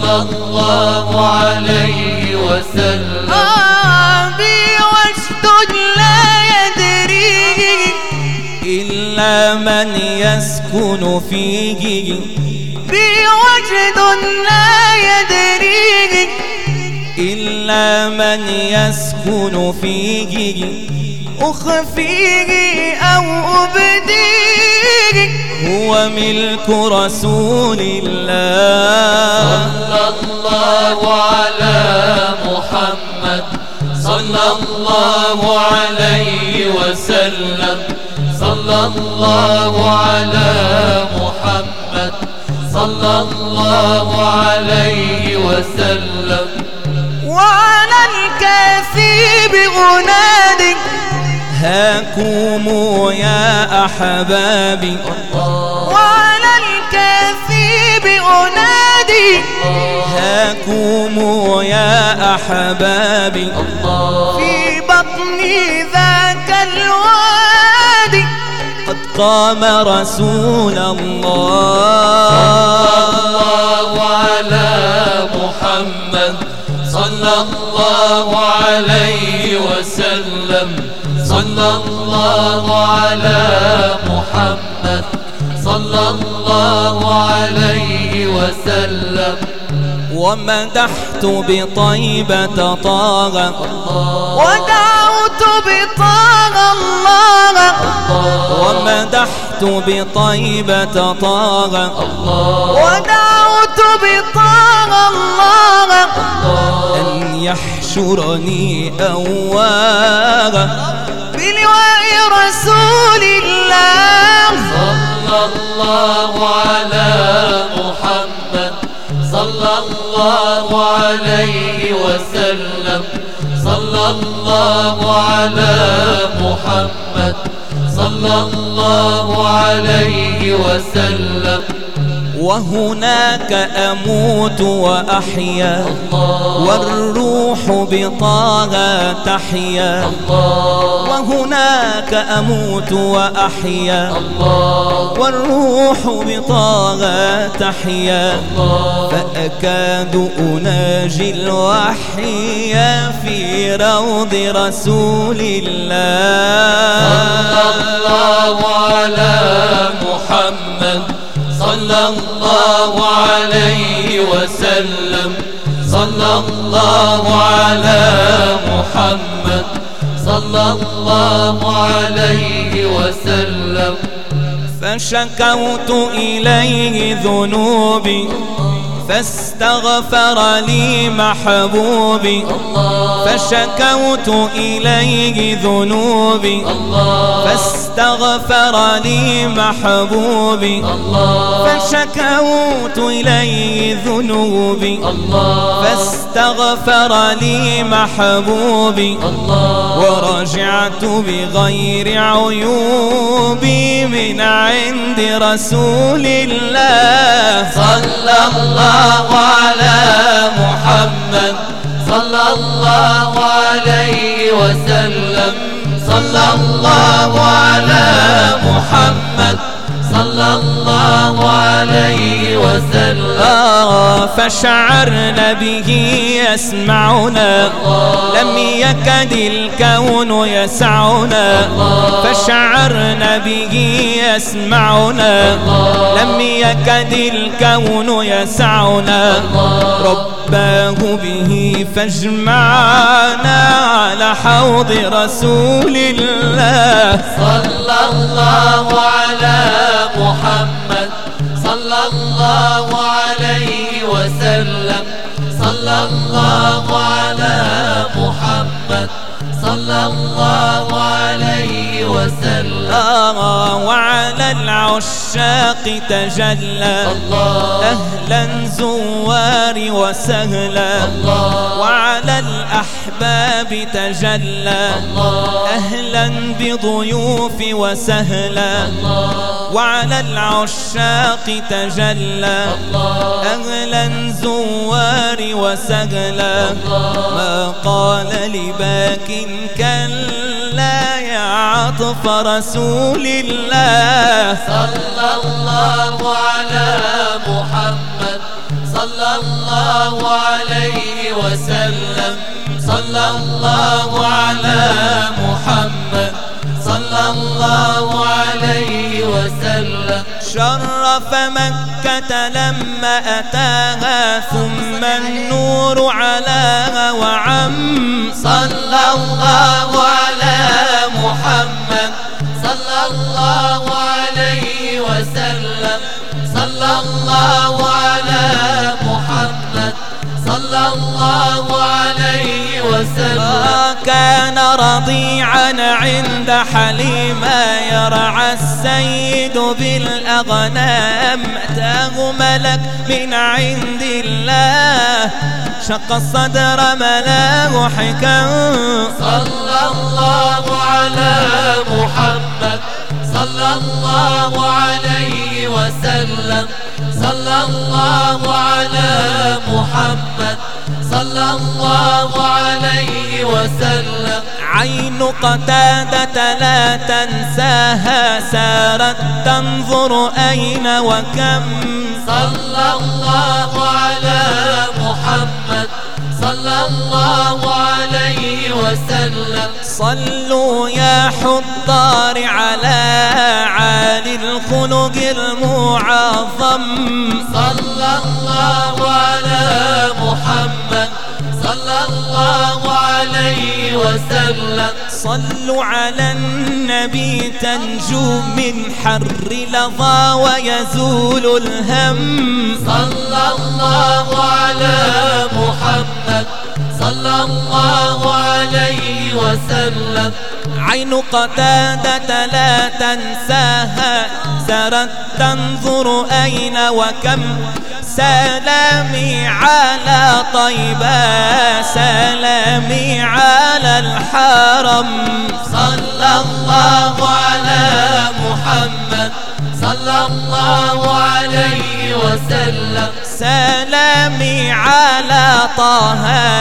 صلى الله عليه وسلم. بي وجد لا يدريه إلا من يسكن فيه، بي وجد لا يدريه إلا من يسكن فيه، أخفيه أو أبديه هو ملك رسول الله. صلى الله على محمد صلى الله عليه وسلم. صلى الله على محمد صلى الله عليه وسلم. وعلى الكاثيب أنادي هاكم يا أحبابي، وعلى الكاثيب أنادي هاكم يا أحبابي، في بطني ذاك الوادي قد قام رسول الله. صلى الله على محمد صلى الله عليه وسلم. صلى الله على محمد صلى الله عليه وسلم. ومدحت بطيبة طه، ودعوت بطه الله، ومدحت بطيبة طه، ودعوت بطه الله أن يحشرني أواغا بلواء رسول الله. صلى الله على محمد صلى الله عليه وسلم. صلى الله على محمد صلى الله عليه وسلم. وهناك أموت وأحيا، والروح بطه تحيا. وهناك أموت وأحيا، والروح بطه تحيا. فأكاد أناجي الوحي في روض رسول الله. صلى الله على محمد صلى الله عليه وسلم. صلى الله على محمد صلى الله عليه وسلم. فشكوت إليه ذنوبي فاستغفر لي محبوبي. فشكوت إليه ذنوبي فاستغفر لي محبوبي. فشكوت إليه ذنوبي فاستغفر لي محبوبي. ورجعت بغير عيوبي من عند رسول الله. صلى الله على محمد صلى الله عليه وسلم. صلى الله على محمد صلى الله عليه وسلم. فشعرنا به يسمعنا، لم يكد الكون يسعنا. فشعرنا به يسمعنا، لم يكد الكون يسعنا. رباه به فاجمعنا على حوض رسول الله. صلى الله على محمد صلى الله عليه وسلم. صلى الله على محمد صلى الله عليه وسلم. وعلى العشاق تجلى، أهلا زوار وسهلا. وعلى الأحباب تجلى، أهلا بضيوف وسهلا. وعلى العشاق تجلى، أهلا زوار وسهلا. ما قال لباك كلا يا عطف رسول الله. صلى الله على محمد صلى الله عليه وسلم صلى الله على محمد صلى الله عليه وسلم شرف مكة لما أتاها ثم النور علاها وعم صلى الله على محمد صلى الله عليه وسلم صلى الله على محمد صلى الله عليه وسلم كان رضيعا عند حليمة يرعى السيد بالأغنام أتاه ملك من عند الله شق الصدر ملاه حكم صلى الله على محمد صلى الله عليه وسلم صلى الله على محمد صلى الله عليه وسلم عين قتادة لا تنساها سارت تنظر أين وكم صلى الله على محمد صلى الله عليه وسلم صلوا يا حضار على عالي الخلق المعظم صلى الله على محمد صلى الله عليه وسلم صلوا على النبي تنجو من حر لظى ويزول الهم صلى الله على محمد صلى الله عليه وسلم عين قتادة لا تنساها سرت تنظر أين وكم سلامي على طيبة سلامي على الحرم صلى الله على محمد صلى الله عليه وسلم سلامي على طه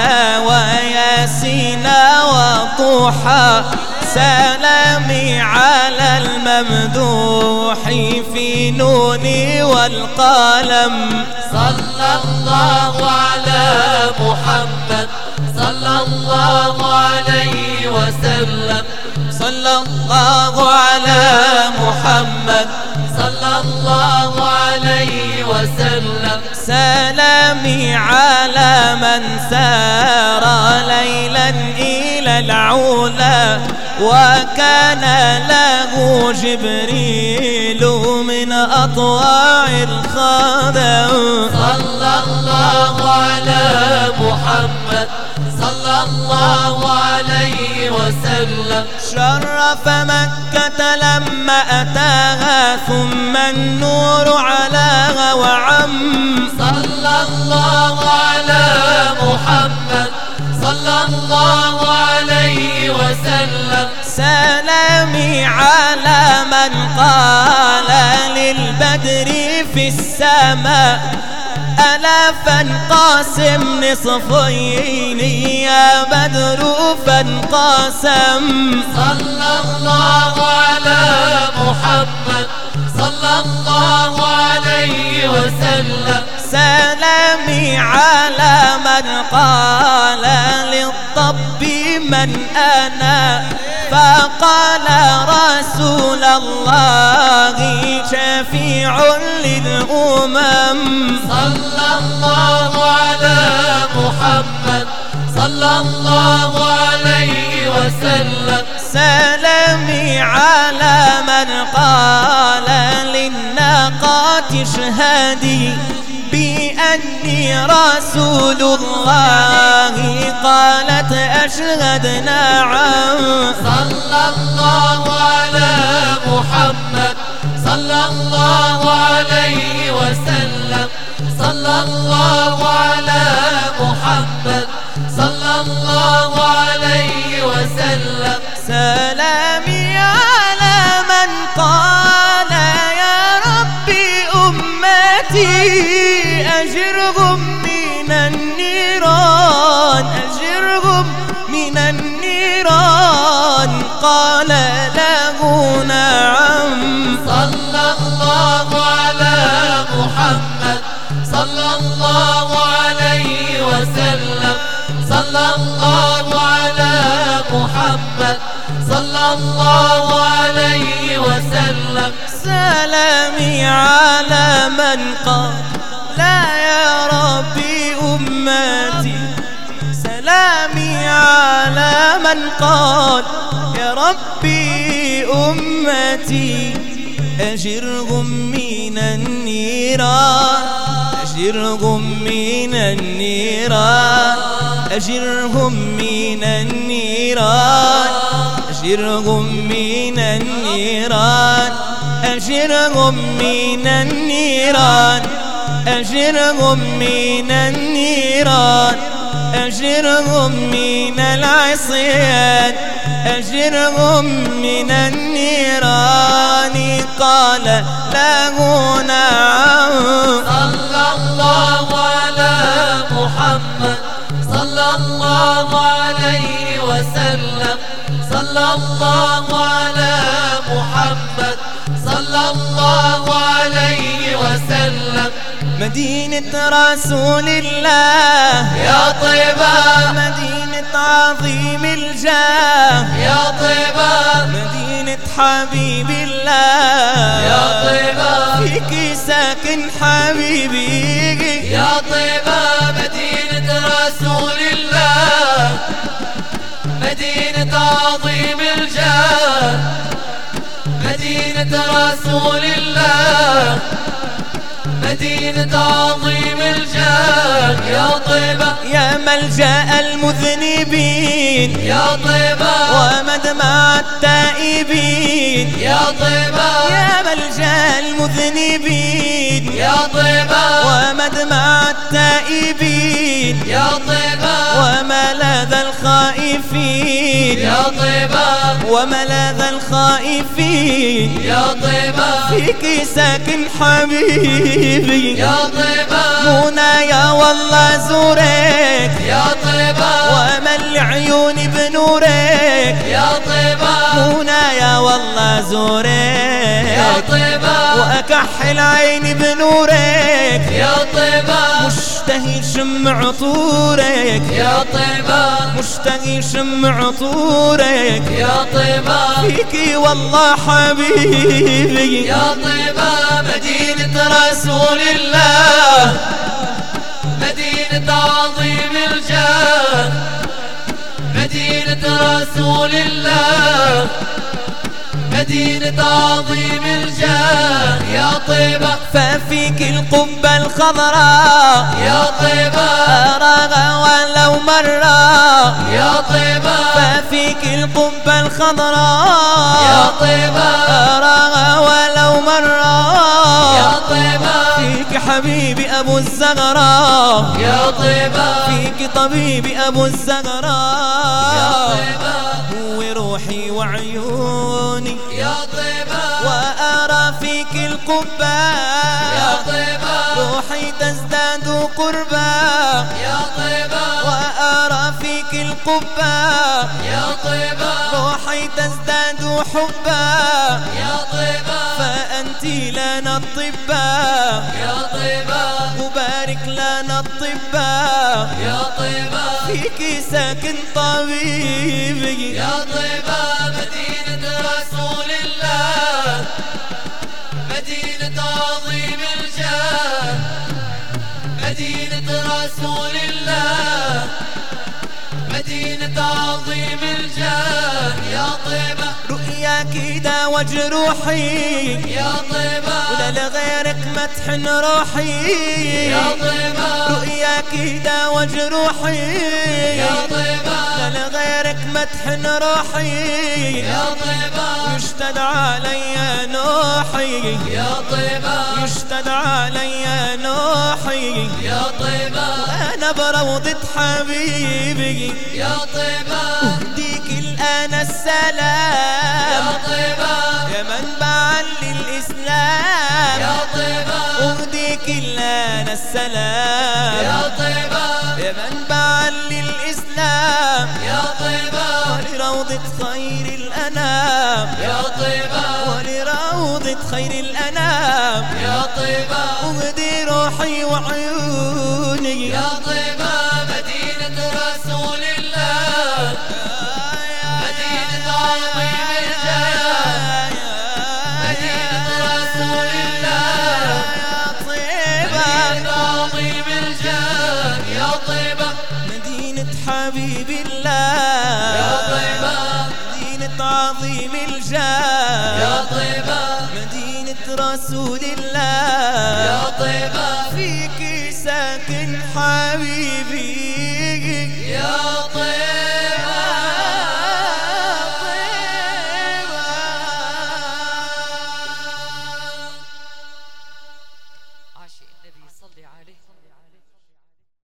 وياسين وطوحى سلامي على الممدوح في نوني والقلم صلى الله على محمد صلى الله عليه وسلم صلى الله على محمد صلى الله عليه وسلم سلامي على من سار ليلا إلى العلا وكان له جبريل من أطواع الخدم صلى الله على محمد صلى الله عليه وسلم شرف مكة لما أتاها ثم النور علاها وعم صلى الله على محمد صلى الله عليه وسلم سلامي على من قال للبدر في السماء ألا فانقاسم نصفين يا بدر فانقاسم صلى الله على محمد صلى الله عليه وسلم سلامي على من قال للطب من أنا فقال رسول الله شفيع للأمم صلى الله على محمد صلى الله عليه وسلم سلامي على من قال للناقات اشهدي بأني رسول الله قالت أشهد نعم صلى الله على محمد صلى الله عليه وسلم صلى الله على محمد صلى الله عليه وسلم سلامي على من قال يا ربي أمتي أجرهم من النيران أجرهم من النيران قال له نعم صلى الله على محمد صلى الله صلى الله على محمد صلى الله عليه وسلم. سلامي على من قال لا يا ربي أمتي، سلامي على من قال يا ربي أمتي، أجرهم من النيران، أجرهم من النيران، أجرهم من النيران، أجرهم من النيران، أجرهم من النيران، أجرهم من النيران، أجرهم من العصيان، أجرهم من النيران. قال له نعم. صلى الله على محمد صلى الله عليه وسلم. صلى الله على محمد صلى الله عليه وسلم. مدينة رسول الله يا طيبة، مدينة عظيم الجاه يا طيبة، مدينة حبيب الله يا طيبة، فيك ساكن حبيبي يا طيبة. مدينة رسول الله، مدينة عظيم الجاه، مدينة رسول الله، مدينة عظيم الجاه. يا طيبة، يا ملجأ المذنبين، يا طيبة، ومدمع التائبين، يا طيبة، يا ملجأ المذنبين، يا طيبة، ومدمع التائبين، يا طيبة، وملاذ الخائفين، يا طيبة، وملاذ الخائفين، يا طيبة، فيك ساكن حبيبي يا طيبة، منايا والله زورك، يا طيبة، ومن العيون بنورك، يا طيبة، منايا والله زورك، يا طيبة، وأكحل عيني بنورك، يا طيبة، مشتهي شم عطورك، يا طيبة، مشتهي شم عطورك، يا طيبة، فيكي والله حبيبي يا طيبة. مدينة رسول الله، مدينة عظيم الجاه، مدينة رسول الله، مدينة عظيم الجاه. يا طيبة، ففيك القبة الخضراء يا طيبة، أراها ولو مرة، يا طيبة، ففيك القبة الخضراء يا طيبة، أراها ولو مرة، يا طيبة، فيك حبيبي أبو الزغراء، يا طيبة، فيك طبيبي أبو يا الزغراء، طيبة، هو روحي وعيوني، يا طيبة، وأرى فيك القبة، يا طيبة، روحي تزداد قربا، يا طيبة، وأرى فيك القبة، يا طيبة، روحي تزداد حبا، يا طيبة، فأنت لنا الطباء، يا طيبة، وبارك لنا الطباء، يا طيبة، فيك ساكن طبيبي يا طيبة. مدينة رسول الله، مدينة عظيم الجاه، مدينة رسول الله، مدينة عظيم الجاه. يا طيبة، رؤياك داوى جروحي، يا طيبة، ولا لغيرك مدح روحي، يا طيبة، رؤياك داوى جروحي، يا طيبة، لا لغيرك مدح روحي، يا طيبة، يشتد علي نوحي، يا طيبة، يشتد علي نوحي، يا طيبة، أنا بروضة حبيبي، يا طيبة، أهديك الآن السلام، يا طيبة، يا منبعا للإسلام، يا طيبة، أهديك الآن السلام، يا طيبة، يا منبعا للإسلام، يا طيبة، ولروضة خير الأنام، يا طيبة، ولروضة خير الأنام، يا طيبة، أهدي روحي وعيوني، يا طيبة. مدينة رسول رسول الله. يا طيبة فيك ساكن حبيبي